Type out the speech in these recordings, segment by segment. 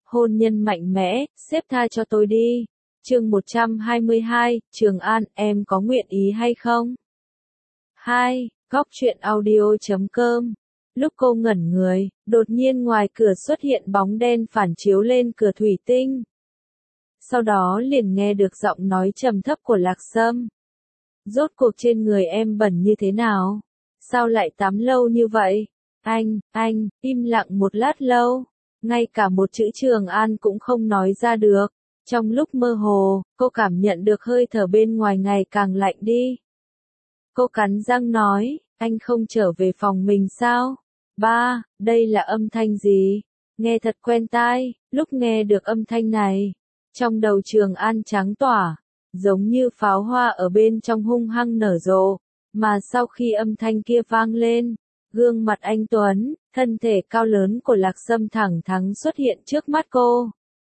hôn nhân mạnh mẽ, xếp tha cho tôi đi. Chương 122, Trường An, em có nguyện ý hay không? 2. Góc truyện audio.com. Lúc cô ngẩn người, đột nhiên ngoài cửa xuất hiện bóng đen phản chiếu lên cửa thủy tinh. Sau đó liền nghe được giọng nói trầm thấp của Lạc Sâm. Rốt cuộc trên người em bẩn như thế nào? Sao lại tắm lâu như vậy? Anh, im lặng một lát lâu. Ngay cả một chữ Trường An cũng không nói ra được. Trong lúc mơ hồ, cô cảm nhận được hơi thở bên ngoài ngày càng lạnh đi. Cô cắn răng nói, anh không trở về phòng mình sao? Ba, đây là âm thanh gì? Nghe thật quen tai. Lúc nghe được âm thanh này, trong đầu Trường An trắng tỏa, giống như pháo hoa ở bên trong hung hăng nở rộ. Mà sau khi âm thanh kia vang lên, gương mặt anh tuấn, thân thể cao lớn của Lạc Sâm thẳng thắn xuất hiện trước mắt cô.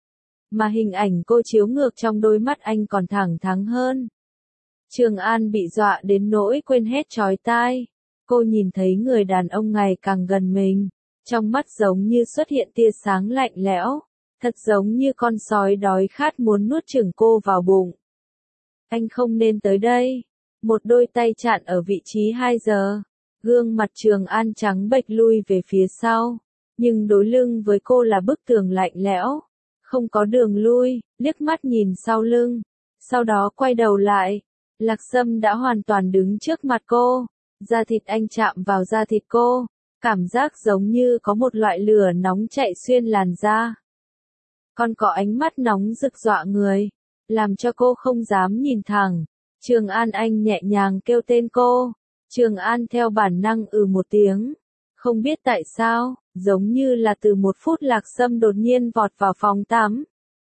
Mà hình ảnh cô chiếu ngược trong đôi mắt anh còn thẳng thắn hơn. Trường An bị dọa đến nỗi quên hết chói tai. Cô nhìn thấy người đàn ông ngày càng gần mình, trong mắt giống như xuất hiện tia sáng lạnh lẽo, thật giống như con sói đói khát muốn nuốt chửng cô vào bụng. Anh không nên tới đây. Một đôi tay chặn ở vị trí 2 giờ. Gương mặt Trường An trắng bệch lui về phía sau, nhưng đối lưng với cô là bức tường lạnh lẽo, không có đường lui, liếc mắt nhìn sau lưng, sau đó quay đầu lại. Lạc Sâm đã hoàn toàn đứng trước mặt cô, da thịt anh chạm vào da thịt cô, cảm giác giống như có một loại lửa nóng chạy xuyên làn da. Còn có ánh mắt nóng rực dọa người, làm cho cô không dám nhìn thẳng. Trường An, anh nhẹ nhàng kêu tên cô. Trường An theo bản năng một tiếng. Không biết tại sao, giống như là từ 1 phút Lạc Sâm đột nhiên vọt vào phòng tắm.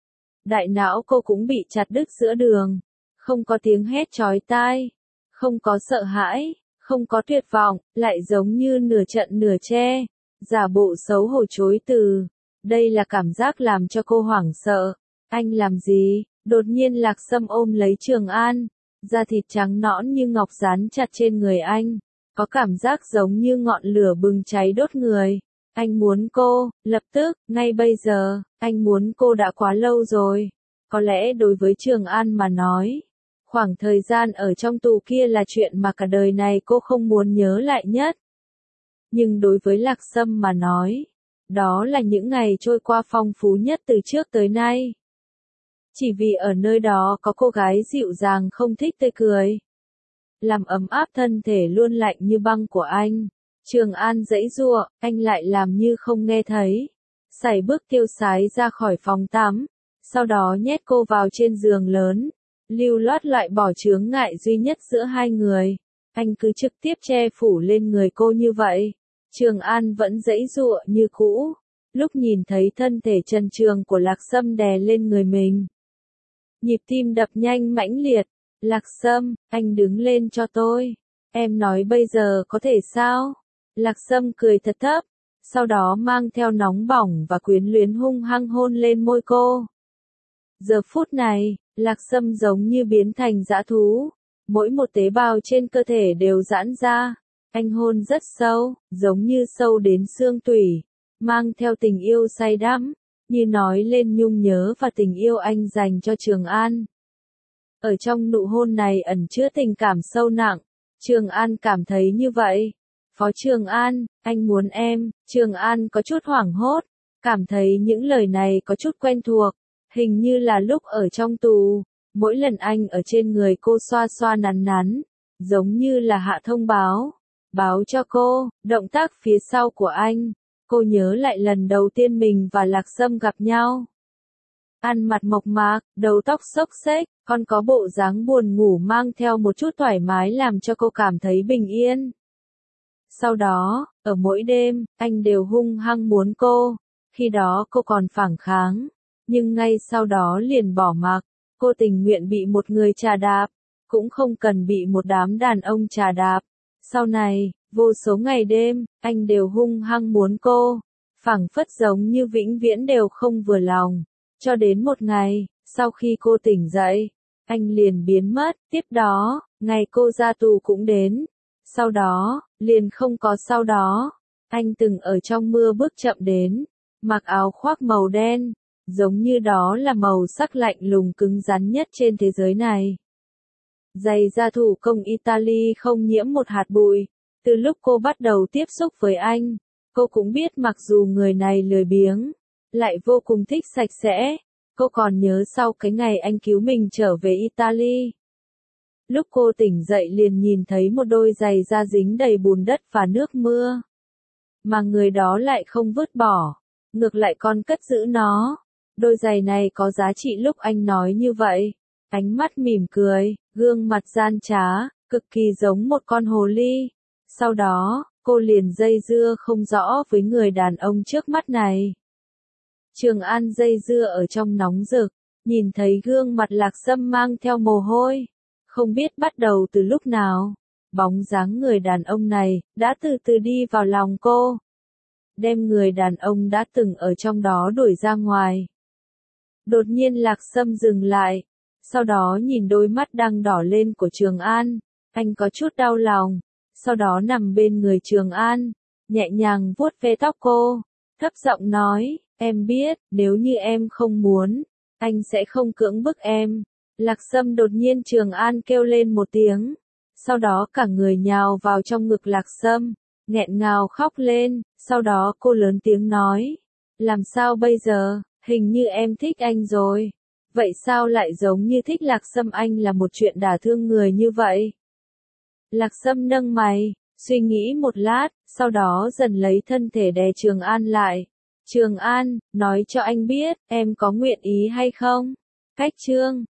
Đại não cô cũng bị chặt đứt giữa đường. Không có tiếng hét chói tai, không có sợ hãi, không có tuyệt vọng, lại giống như nửa trận nửa che, giả bộ xấu hổ chối từ. Đây là cảm giác làm cho cô hoảng sợ. Anh làm gì? Đột nhiên Lạc Sâm ôm lấy Trường An, da thịt trắng nõn như ngọc dán chặt trên người anh, có cảm giác giống như ngọn lửa bừng cháy đốt người. Anh muốn cô, lập tức, ngay bây giờ, anh muốn cô đã quá lâu rồi. Có lẽ đối với Trường An mà nói, khoảng thời gian ở trong tù kia là chuyện mà cả đời này cô không muốn nhớ lại nhất. Nhưng đối với Lạc Sâm mà nói, đó là những ngày trôi qua phong phú nhất từ trước tới nay. Chỉ vì ở nơi đó có cô gái dịu dàng không thích tươi cười, làm ấm áp thân thể luôn lạnh như băng của anh. Trường An giãy giụa, anh lại làm như không nghe thấy. Sải bước tiêu sái ra khỏi phòng tắm, sau đó nhét cô vào trên giường lớn, lưu loát loại bỏ chướng ngại duy nhất giữa hai người. Anh cứ trực tiếp che phủ lên người cô như vậy. Trường An vẫn giãy giụa như cũ. Lúc nhìn thấy thân thể trần truồng của Lạc Sâm đè lên người mình, nhịp tim đập nhanh mãnh liệt. Lạc Sâm, anh đứng lên cho tôi. Em nói bây giờ có thể sao? Lạc Sâm cười thật thấp, sau đó mang theo nóng bỏng và quyến luyến hung hăng hôn lên môi cô. Giờ phút này, Lạc Sâm giống như biến thành dã thú. Mỗi một tế bào trên cơ thể đều giãn ra. Anh hôn rất sâu, giống như sâu đến xương tủy, mang theo tình yêu say đắm, như nói lên nhung nhớ và tình yêu anh dành cho Trường An. Ở trong nụ hôn này ẩn chứa tình cảm sâu nặng. Trường An cảm thấy như vậy. Phó Trường An, anh muốn em. Trường An có chút hoảng hốt, cảm thấy những lời này có chút quen thuộc. Hình như là lúc ở trong tù, mỗi lần anh ở trên người cô xoa xoa nắn nắn, giống như là hạ thông báo, báo cho cô, động tác phía sau của anh. Cô nhớ lại lần đầu tiên mình và Lạc Sâm gặp nhau. Ăn mặc mộc mạc, đầu tóc xốc xếch, còn có bộ dáng buồn ngủ mang theo một chút thoải mái làm cho cô cảm thấy bình yên. Sau đó, ở mỗi đêm, anh đều hung hăng muốn cô. Khi đó cô còn phản kháng, nhưng ngay sau đó liền bỏ mặc. Cô tình nguyện bị một người trà đạp, cũng không cần bị một đám đàn ông trà đạp. Sau này, vô số ngày đêm, anh đều hung hăng muốn cô, phảng phất giống như vĩnh viễn đều không vừa lòng. Cho đến một ngày, sau khi cô tỉnh dậy, anh liền biến mất. Tiếp đó, ngày cô ra tù cũng đến. Sau đó, liền không có sau đó. Anh từng ở trong mưa bước chậm đến, mặc áo khoác màu đen, giống như đó là màu sắc lạnh lùng cứng rắn nhất trên thế giới này. Giày da thủ công Italy không nhiễm một hạt bụi. Từ lúc cô bắt đầu tiếp xúc với anh, cô cũng biết mặc dù người này lười biếng, lại vô cùng thích sạch sẽ. Cô còn nhớ sau cái ngày anh cứu mình trở về Italy. Lúc cô tỉnh dậy liền nhìn thấy một đôi giày da dính đầy bùn đất và nước mưa. Mà người đó lại không vứt bỏ, ngược lại còn cất giữ nó. Đôi giày này có giá trị lúc anh nói như vậy. Ánh mắt mỉm cười, gương mặt gian trá, cực kỳ giống một con hồ ly. Sau đó, cô liền dây dưa không rõ với người đàn ông trước mắt này. Trường An dây dưa ở trong nóng rực, nhìn thấy gương mặt Lạc Sâm mang theo mồ hôi. Không biết bắt đầu từ lúc nào, bóng dáng người đàn ông này đã từ từ đi vào lòng cô. Đem người đàn ông đã từng ở trong đó đuổi ra ngoài. Đột nhiên Lạc Sâm dừng lại, sau đó nhìn đôi mắt đang đỏ lên của Trường An, anh có chút đau lòng, sau đó nằm bên người Trường An, nhẹ nhàng vuốt ve tóc cô, thấp giọng nói, em biết, nếu như em không muốn, anh sẽ không cưỡng bức em. Lạc Sâm đột nhiên Trường An kêu lên một tiếng, sau đó cả người nhào vào trong ngực Lạc Sâm, nghẹn ngào khóc lên, sau đó cô lớn tiếng nói, làm sao bây giờ, hình như em thích anh rồi. Vậy sao lại giống như thích Lạc Sâm, anh là một chuyện đả thương người như vậy? Lạc Sâm nâng mày, suy nghĩ một lát, sau đó dần lấy thân thể đè Trường An lại. Trường An, nói cho anh biết, em có nguyện ý hay không? Cách chương